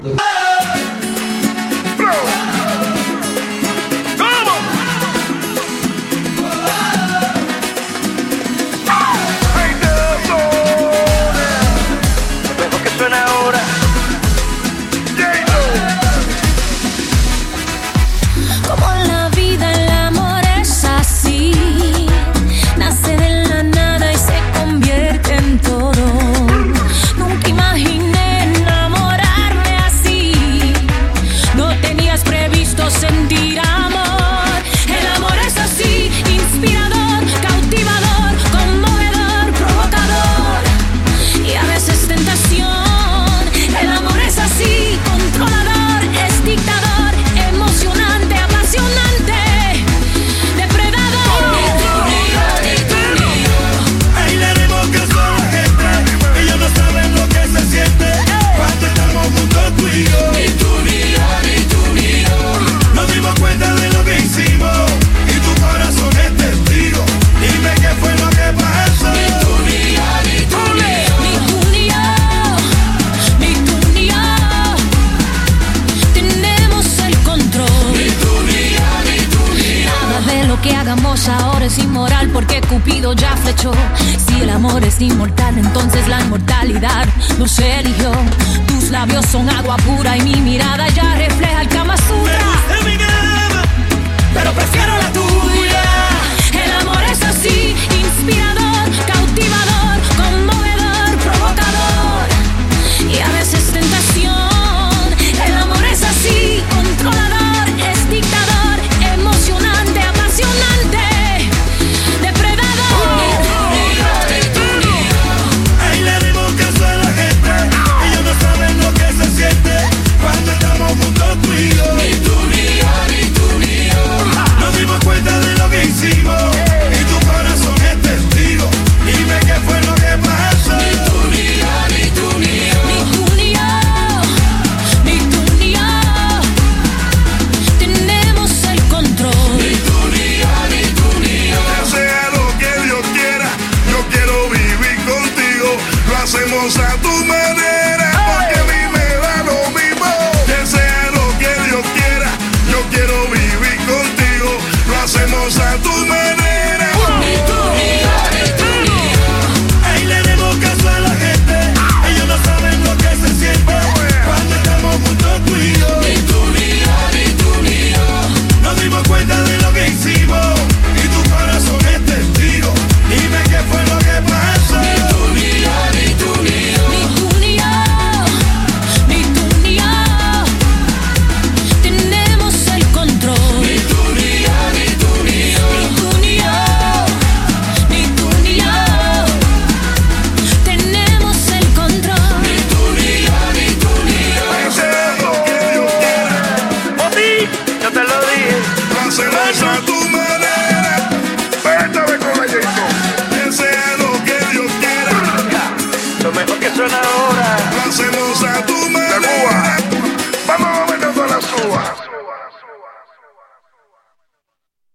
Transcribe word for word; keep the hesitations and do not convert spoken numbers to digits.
Ahora es inmoral porque Cupido ya flechó. Si el amor es inmortal, entonces la inmortalidad nos eligió. Tus labios son agua pura y mi mirada ya refleja el Kama Sutra. Me gusta mi cama, pero prefiero la tuya. El amor es así, inspirador, cautivador, conmovedor, provocador y a veces tentación. El amor es así, controlador, es dictador, emocionante, apasionante. Cuando estamos juntos tú y yo, ni tú ni yo, ni tú ni yo, nos dimos cuenta de lo que hicimos y tu corazón es testigo. Dime qué fue lo que pasó. Ni tú ni yo, ni tú ni yo, ni tú ni yo, ni tú ni yo, tenemos el control. Ni tú ni yo, ni tú ni yo. Que sea lo que Dios quiera, yo quiero vivir contigo. Lo hacemos a tu manera, porque a mí me da lo mismo. Que sea lo que Dios quiera, yo quiero vivir contigo. Lo hacemos a tu manera. Ni tú ni yo, ni tú ni yo. Ahí le demos caso a la gente, ellos no saben lo que se siente cuando estamos juntos tú y yo. Ni tú ni yo, ni tú ni yo, nos dimos cuenta de lo que hicimos y tu corazón es testigo. Dime qué fue lo que pasó. ni tú ni yo, ni tú ni yo, Ni tú ni yo, ni tú ni yo, tenemos el control. ni tú ni yo, ni tú ni yo, Ni tú ni yo, ni tú ni yo, tenemos el control. ni tú ni yo, ni tú ni yo. Que sea lo que Dios quiera, Oti, yo te lo dije. lo hacemos a tu manera. Vete con la Jason. Que sea lo que Dios quiera. Lo mejor que suena ahora.